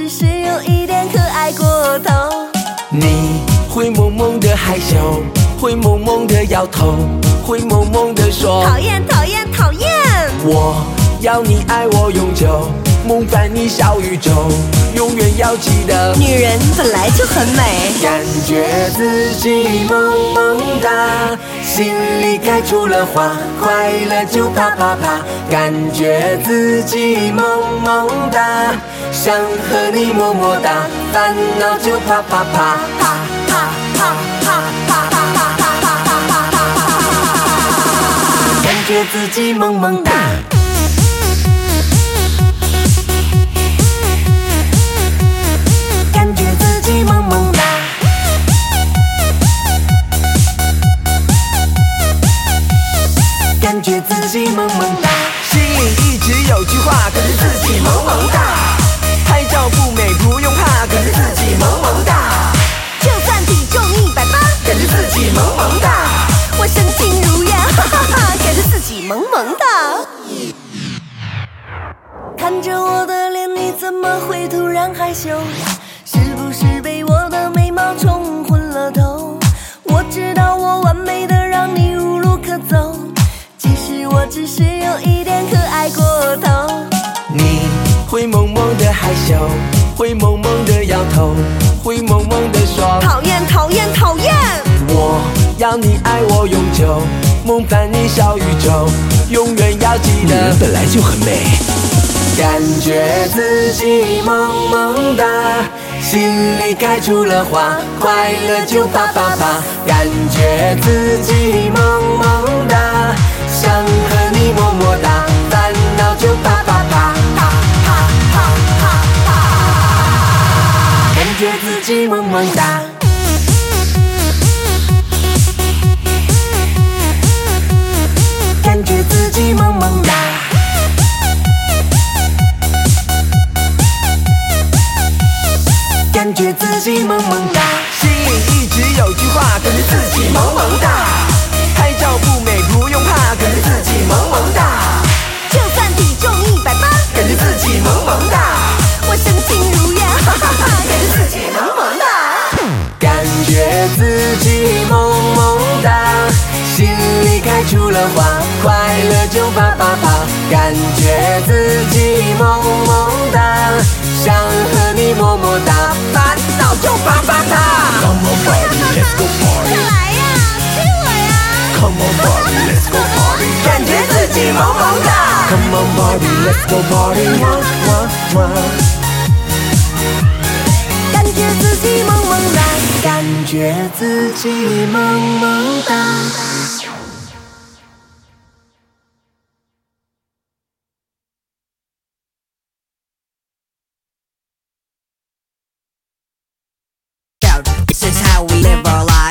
只是有一点可爱过头。 你会萌萌的害羞，会萌萌的摇头，会萌萌的说讨厌讨厌讨厌。 我要你爱我永久，梦伴你小宇宙，永远要记得， 女人本来就很美， 感觉自己萌萌哒，心里开出了花，快乐就啪啪啪，感觉自己萌萌哒，想和你么么哒，烦恼就啪啪啪啪啪啪啪啪啪啪啪啪啪啪，感觉自己萌萌哒。萌萌哒，感觉自己萌萌哒。心里一直有句话，感觉自己萌萌哒。拍照不美不用怕，感觉自己萌萌哒。 就算体重180， 感觉自己萌萌哒。 我身轻如燕，哈哈哈，感觉自己萌萌哒。看着我的脸，你怎么会突然害羞？是不是被我的美貌冲昏了头？我知道我完美的让你无路可走，其实我只是有一点可爱过头。 你会萌萌的害羞，会萌萌的摇头，会萌萌的说讨厌讨厌讨厌。 我要你爱我永久，梦伴你小宇宙，永远要记得，女人本来就很美，感觉自己萌萌哒，心里开出了花，快乐就啪啪啪，感觉自己萌萌哒，想和你么么哒，烦恼就啪啪啪啪啪啪啪啪，感觉自己萌萌哒。感觉自己萌萌哒，感觉自己萌萌哒。心里一直有句话，感觉自己萌萌哒。拍照不美不用怕，感觉自己萌萌哒。 就算体重180， 感觉自己萌萌哒。 我身轻如燕，哈哈哈，感觉自己萌萌哒。 感觉自己萌萌哒，心里开出了花，快乐就啪啪啪，感觉自己萌萌哒，想和你么么哒，烦恼就啪啪啪。Come on Barbie, let's go party。 快来呀，亲我呀。 Come on Barbie, let's go party。感觉自己萌萌哒。Come on Barbie, let's go party。 感觉自己萌萌哒， 感觉自己萌萌哒。 This is how we live our lives.